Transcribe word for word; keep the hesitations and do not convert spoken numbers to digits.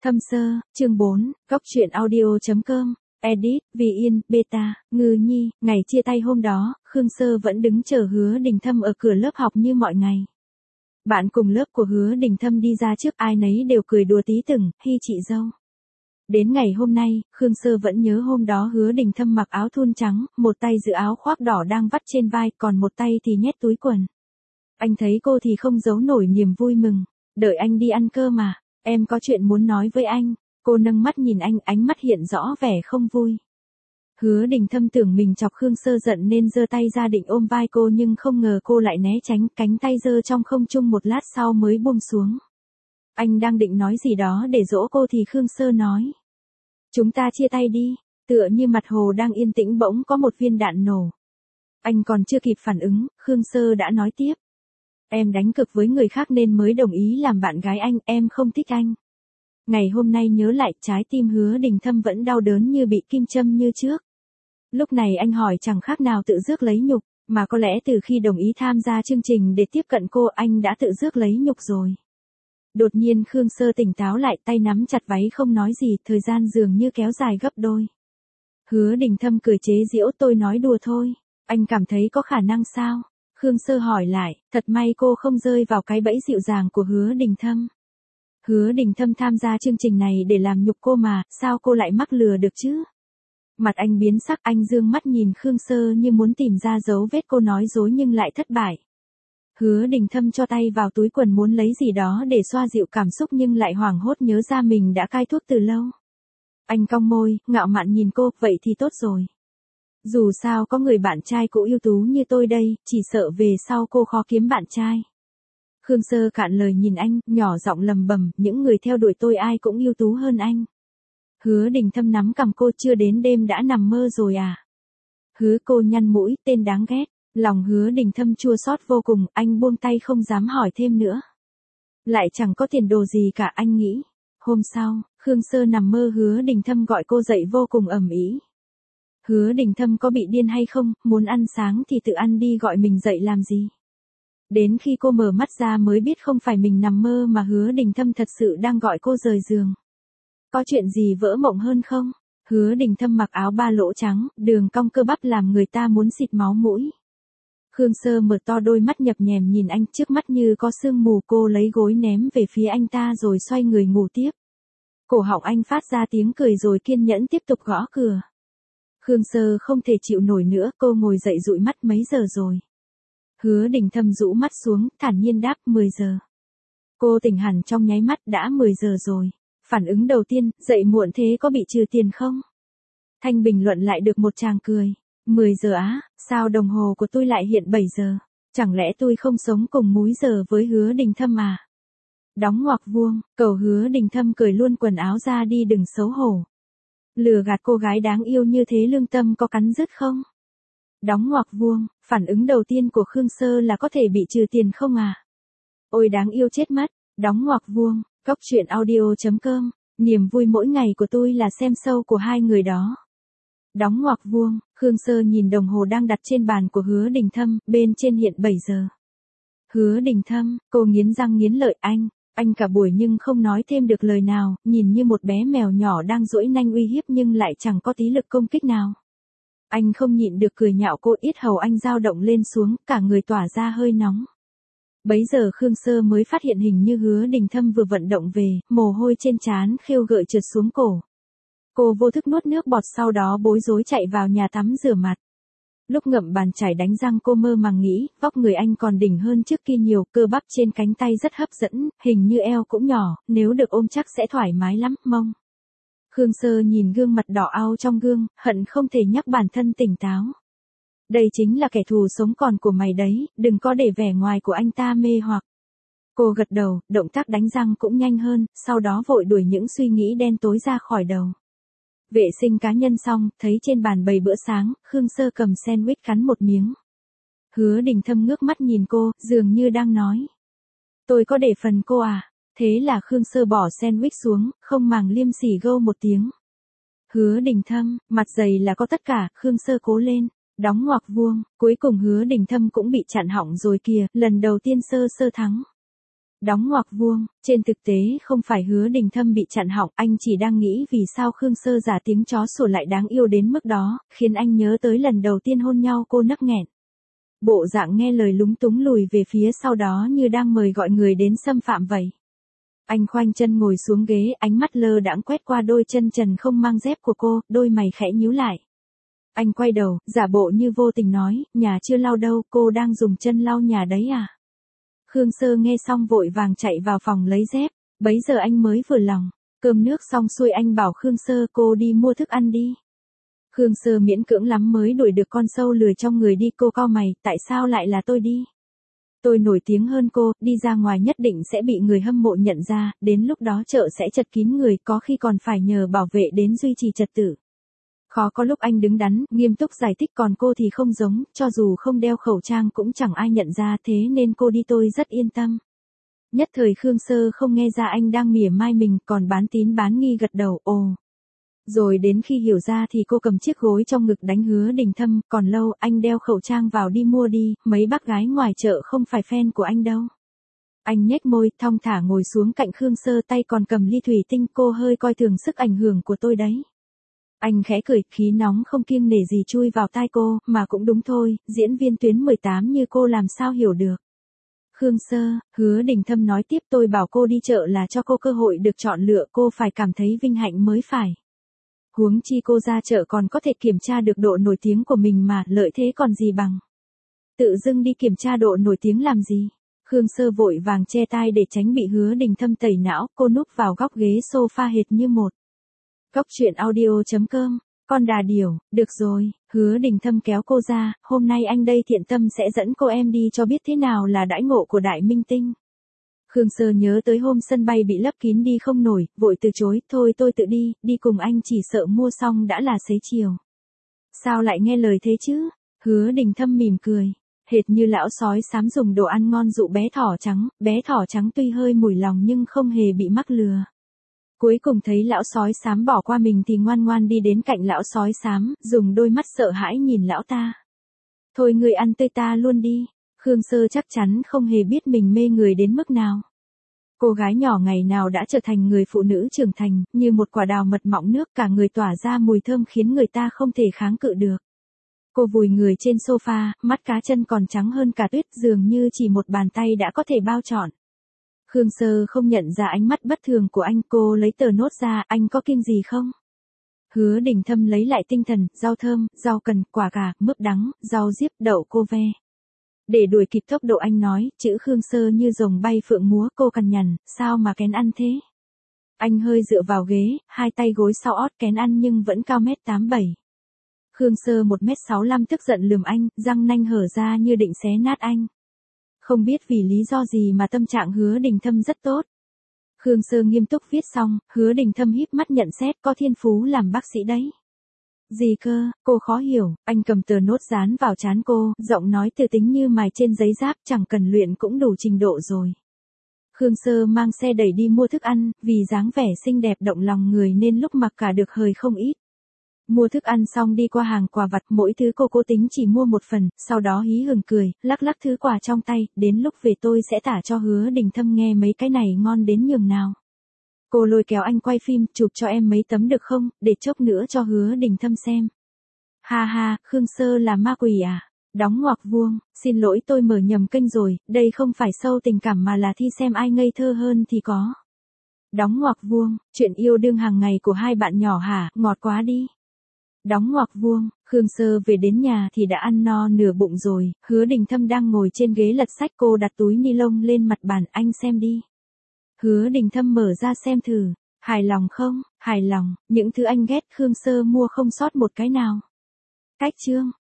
Thâm sơ, chương bốn, góc truyện audio.com, edit, Vì Yên, beta, Ngư Nhi. Ngày chia tay hôm đó, Khương Sơ vẫn đứng chờ Hứa Đình Thâm ở cửa lớp học như mọi ngày. Bạn cùng lớp của Hứa Đình Thâm đi ra trước, ai nấy đều cười đùa tí từng, hi chị dâu. Đến ngày hôm nay, Khương Sơ vẫn nhớ hôm đó Hứa Đình Thâm mặc áo thun trắng, một tay giữ áo khoác đỏ đang vắt trên vai, còn một tay thì nhét túi quần. Anh thấy cô thì không giấu nổi niềm vui mừng. Đợi anh đi ăn cơm mà, em có chuyện muốn nói với anh. Cô nâng mắt nhìn anh, ánh mắt hiện rõ vẻ không vui. Hứa Đình Thâm tưởng mình chọc Khương Sơ giận nên giơ tay ra định ôm vai cô, nhưng không ngờ cô lại né tránh, cánh tay giơ trong không trung một lát sau mới buông xuống. Anh đang định nói gì đó để dỗ cô thì Khương Sơ nói: "Chúng ta chia tay đi." Tựa như mặt hồ đang yên tĩnh bỗng có một viên đạn nổ. Anh còn chưa kịp phản ứng, Khương Sơ đã nói tiếp: "Em đánh cực với người khác nên mới đồng ý làm bạn gái anh, em không thích anh." Ngày hôm nay nhớ lại, trái tim Hứa Đình Thâm vẫn đau đớn như bị kim châm như trước. Lúc này anh hỏi chẳng khác nào tự rước lấy nhục, mà có lẽ từ khi đồng ý tham gia chương trình để tiếp cận cô, anh đã tự rước lấy nhục rồi. Đột nhiên Khương Sơ tỉnh táo lại, tay nắm chặt váy không nói gì, thời gian dường như kéo dài gấp đôi. Hứa Đình Thâm cười chế giễu: "Tôi nói đùa thôi, anh cảm thấy có khả năng sao?" Khương Sơ hỏi lại, thật may cô không rơi vào cái bẫy dịu dàng của Hứa Đình Thâm. Hứa Đình Thâm tham gia chương trình này để làm nhục cô mà, sao cô lại mắc lừa được chứ? Mặt anh biến sắc, anh dương mắt nhìn Khương Sơ như muốn tìm ra dấu vết cô nói dối nhưng lại thất bại. Hứa Đình Thâm cho tay vào túi quần muốn lấy gì đó để xoa dịu cảm xúc nhưng lại hoảng hốt nhớ ra mình đã cai thuốc từ lâu. Anh cong môi, ngạo mạn nhìn cô: "Vậy thì tốt rồi. Dù sao có người bạn trai cũ ưu tú như tôi đây, chỉ sợ về sau cô khó kiếm bạn trai." Khương Sơ cạn lời nhìn anh, nhỏ giọng lầm bầm: "Những người theo đuổi tôi ai cũng ưu tú hơn anh." Hứa Đình Thâm nắm cằm cô: "Chưa đến đêm đã nằm mơ rồi à?" Hứa cô nhăn mũi: "Tên đáng ghét." Lòng Hứa Đình Thâm chua xót vô cùng, anh buông tay không dám hỏi thêm nữa. Lại chẳng có tiền đồ gì cả, anh nghĩ. Hôm sau, Khương Sơ nằm mơ Hứa Đình Thâm gọi cô dậy vô cùng ầm ĩ. Hứa Đình Thâm có bị điên hay không, muốn ăn sáng thì tự ăn đi, gọi mình dậy làm gì? Đến khi cô mở mắt ra mới biết không phải mình nằm mơ mà Hứa Đình Thâm thật sự đang gọi cô rời giường. Có chuyện gì vỡ mộng hơn không? Hứa Đình Thâm mặc áo ba lỗ trắng, đường cong cơ bắp làm người ta muốn xịt máu mũi. Khương Sơ mở to đôi mắt nhập nhèm nhìn anh, trước mắt như có sương mù, cô lấy gối ném về phía anh ta rồi xoay người ngủ tiếp. Cổ họng anh phát ra tiếng cười rồi kiên nhẫn tiếp tục gõ cửa. Khương Sơ không thể chịu nổi nữa, cô ngồi dậy dụi mắt: "Mấy giờ rồi?" Hứa Đình Thâm rũ mắt xuống, thản nhiên đáp: mười giờ. Cô tỉnh hẳn trong nháy mắt: "Đã mười giờ rồi." Phản ứng đầu tiên: "Dậy muộn thế có bị trừ tiền không?" Thanh bình luận lại được một tràng cười: "mười giờ á, sao đồng hồ của tôi lại hiện bảy giờ? Chẳng lẽ tôi không sống cùng múi giờ với Hứa Đình Thâm à?" Đóng ngoặc vuông, cầu Hứa Đình Thâm cởi luôn quần áo ra đi, đừng xấu hổ. Lừa gạt cô gái đáng yêu như thế lương tâm có cắn rứt không? Đóng ngoặc vuông, phản ứng đầu tiên của Khương Sơ là có thể bị trừ tiền không à? Ôi đáng yêu chết mất. Đóng ngoặc vuông, góc truyện audio.com, niềm vui mỗi ngày của tôi là xem show của hai người đó. Đóng ngoặc vuông, Khương Sơ nhìn đồng hồ đang đặt trên bàn của Hứa Đình Thâm, bên trên hiện bảy giờ. Hứa Đình Thâm, cô nghiến răng nghiến lợi: "Anh, anh cả buổi nhưng không nói thêm được lời nào, nhìn như một bé mèo nhỏ đang duỗi nanh uy hiếp nhưng lại chẳng có tí lực công kích nào." Anh không nhịn được cười nhạo cô, yết hầu anh dao động lên xuống, cả người tỏa ra hơi nóng. Bấy giờ Khương Sơ mới phát hiện hình như Hứa Đình Thâm vừa vận động về, mồ hôi trên trán khêu gợi trượt xuống cổ. Cô vô thức nuốt nước bọt, sau đó bối rối chạy vào nhà tắm rửa mặt. Lúc ngậm bàn chải đánh răng cô mơ màng nghĩ, vóc người anh còn đỉnh hơn trước kia nhiều, cơ bắp trên cánh tay rất hấp dẫn, hình như eo cũng nhỏ, nếu được ôm chắc sẽ thoải mái lắm. Mông. Khương Sơ nhìn gương mặt đỏ ao trong gương, hận không thể nhắc bản thân tỉnh táo. Đây chính là kẻ thù sống còn của mày đấy, đừng có để vẻ ngoài của anh ta mê hoặc. Cô gật đầu, động tác đánh răng cũng nhanh hơn, sau đó vội đuổi những suy nghĩ đen tối ra khỏi đầu. Vệ sinh cá nhân xong, thấy trên bàn bày bữa sáng, Khương Sơ cầm sandwich cắn một miếng. Hứa Đình Thâm ngước mắt nhìn cô, dường như đang nói: "Tôi có để phần cô à?" Thế là Khương Sơ bỏ sandwich xuống, không màng liêm sỉ gâu một tiếng. Hứa Đình Thâm, mặt dày là có tất cả, Khương Sơ cố lên. Đóng ngoặc vuông, cuối cùng Hứa Đình Thâm cũng bị chặn họng rồi kìa, lần đầu tiên Sơ Sơ thắng. Đóng ngoặc vuông, trên thực tế không phải Hứa Đình Thâm bị chặn họng, anh chỉ đang nghĩ vì sao Khương Sơ giả tiếng chó sủa lại đáng yêu đến mức đó, khiến anh nhớ tới lần đầu tiên hôn nhau cô nấc nghẹn. Bộ dạng nghe lời lúng túng lùi về phía sau đó như đang mời gọi người đến xâm phạm vậy. Anh khoanh chân ngồi xuống ghế, ánh mắt lơ đãng quét qua đôi chân trần không mang dép của cô, đôi mày khẽ nhíu lại. Anh quay đầu, giả bộ như vô tình nói, nhà chưa lau đâu, cô đang dùng chân lau nhà đấy à? Khương Sơ nghe xong vội vàng chạy vào phòng lấy dép, bấy giờ anh mới vừa lòng, cơm nước xong xuôi anh bảo Khương Sơ cô đi mua thức ăn đi. Khương Sơ miễn cưỡng lắm mới đuổi được con sâu lười trong người đi, cô cau mày, tại sao lại là tôi đi? Tôi nổi tiếng hơn cô, đi ra ngoài nhất định sẽ bị người hâm mộ nhận ra, đến lúc đó chợ sẽ chật kín người, có khi còn phải nhờ bảo vệ đến duy trì trật tự. Khó có lúc anh đứng đắn, nghiêm túc giải thích, còn cô thì không giống, cho dù không đeo khẩu trang cũng chẳng ai nhận ra, thế nên cô đi tôi rất yên tâm. Nhất thời Khương Sơ không nghe ra anh đang mỉa mai mình, còn bán tín bán nghi gật đầu, ồ. Rồi đến khi hiểu ra thì cô cầm chiếc gối trong ngực đánh Hứa Đình Thâm, còn lâu, anh đeo khẩu trang vào đi mua đi, mấy bác gái ngoài chợ không phải fan của anh đâu. Anh nhếch môi, thong thả ngồi xuống cạnh Khương Sơ, tay còn cầm ly thủy tinh, cô hơi coi thường sức ảnh hưởng của tôi đấy. Anh khẽ cười, khí nóng không kiêng nể gì chui vào tai cô, mà cũng đúng thôi, diễn viên tuyến mười tám như cô làm sao hiểu được. Khương Sơ, Hứa Đình Thâm nói tiếp, tôi bảo cô đi chợ là cho cô cơ hội được chọn lựa, cô phải cảm thấy vinh hạnh mới phải. Huống chi cô ra chợ còn có thể kiểm tra được độ nổi tiếng của mình mà, lợi thế còn gì bằng. Tự dưng đi kiểm tra độ nổi tiếng làm gì? Khương Sơ vội vàng che tai để tránh bị Hứa Đình Thâm tẩy não, cô núp vào góc ghế sofa hệt như một. Góc truyện audio chấm com, con đà điểu, được rồi, Hứa Đình Thâm kéo cô ra, hôm nay anh đây thiện tâm sẽ dẫn cô em đi cho biết thế nào là đãi ngộ của đại minh tinh. Khương Sơ nhớ tới hôm sân bay bị lấp kín đi không nổi, vội từ chối, thôi tôi tự đi, đi cùng anh chỉ sợ mua xong đã là xế chiều. Sao lại nghe lời thế chứ? Hứa Đình Thâm mỉm cười, hệt như lão sói xám dùng đồ ăn ngon dụ bé thỏ trắng, bé thỏ trắng tuy hơi mùi lòng nhưng không hề bị mắc lừa. Cuối cùng thấy lão sói xám bỏ qua mình thì ngoan ngoan đi đến cạnh lão sói xám, dùng đôi mắt sợ hãi nhìn lão ta. Thôi người ăn tươi ta luôn đi. Khương Sơ chắc chắn không hề biết mình mê người đến mức nào. Cô gái nhỏ ngày nào đã trở thành người phụ nữ trưởng thành, như một quả đào mật mọng nước, cả người tỏa ra mùi thơm khiến người ta không thể kháng cự được. Cô vùi người trên sofa, mắt cá chân còn trắng hơn cả tuyết, dường như chỉ một bàn tay đã có thể bao trọn. Khương Sơ không nhận ra ánh mắt bất thường của anh, cô lấy tờ nốt ra, anh có kiêng gì không? Hứa Đình Thâm lấy lại tinh thần, rau thơm, rau cần, quả cà, mướp đắng, rau diếp, đậu cô ve. Để đuổi kịp tốc độ anh nói, chữ Khương Sơ như rồng bay phượng múa, cô cằn nhằn, sao mà kén ăn thế? Anh hơi dựa vào ghế, hai tay gối sau ót, kén ăn nhưng vẫn cao mét tám bảy. Khương Sơ một mét sáu lăm tức giận lườm anh, răng nanh hở ra như định xé nát anh. Không biết vì lý do gì mà tâm trạng Hứa Đình Thâm rất tốt. Khương Sơ nghiêm túc viết xong, Hứa Đình Thâm híp mắt nhận xét, có thiên phú làm bác sĩ đấy. Gì cơ, cô khó hiểu, anh cầm tờ nốt dán vào trán cô, giọng nói từ tính như mài trên giấy giáp, chẳng cần luyện cũng đủ trình độ rồi. Khương Sơ mang xe đẩy đi mua thức ăn, vì dáng vẻ xinh đẹp động lòng người nên lúc mặc cả được hời không ít. Mua thức ăn xong đi qua hàng quà vặt, mỗi thứ cô cố tính chỉ mua một phần, sau đó hí hửng cười, lắc lắc thứ quà trong tay, đến lúc về tôi sẽ tả cho Hứa Đình Thâm nghe mấy cái này ngon đến nhường nào. Cô lôi kéo anh quay phim, chụp cho em mấy tấm được không, để chốc nữa cho Hứa Đình Thâm xem. Ha ha, Khương Sơ là ma quỷ à? Đóng ngoặc vuông, xin lỗi tôi mở nhầm kênh rồi, đây không phải show tình cảm mà là thi xem ai ngây thơ hơn thì có. Đóng ngoặc vuông, chuyện yêu đương hàng ngày của hai bạn nhỏ hả, ngọt quá đi. Đóng ngoặc vuông, Khương Sơ về đến nhà thì đã ăn no nửa bụng rồi, Hứa Đình Thâm đang ngồi trên ghế lật sách, cô đặt túi ni lông lên mặt bàn, anh xem đi. Hứa Đình Thâm mở ra xem thử, hài lòng không, hài lòng, những thứ anh ghét Khương Sơ mua không sót một cái nào. Cách chương.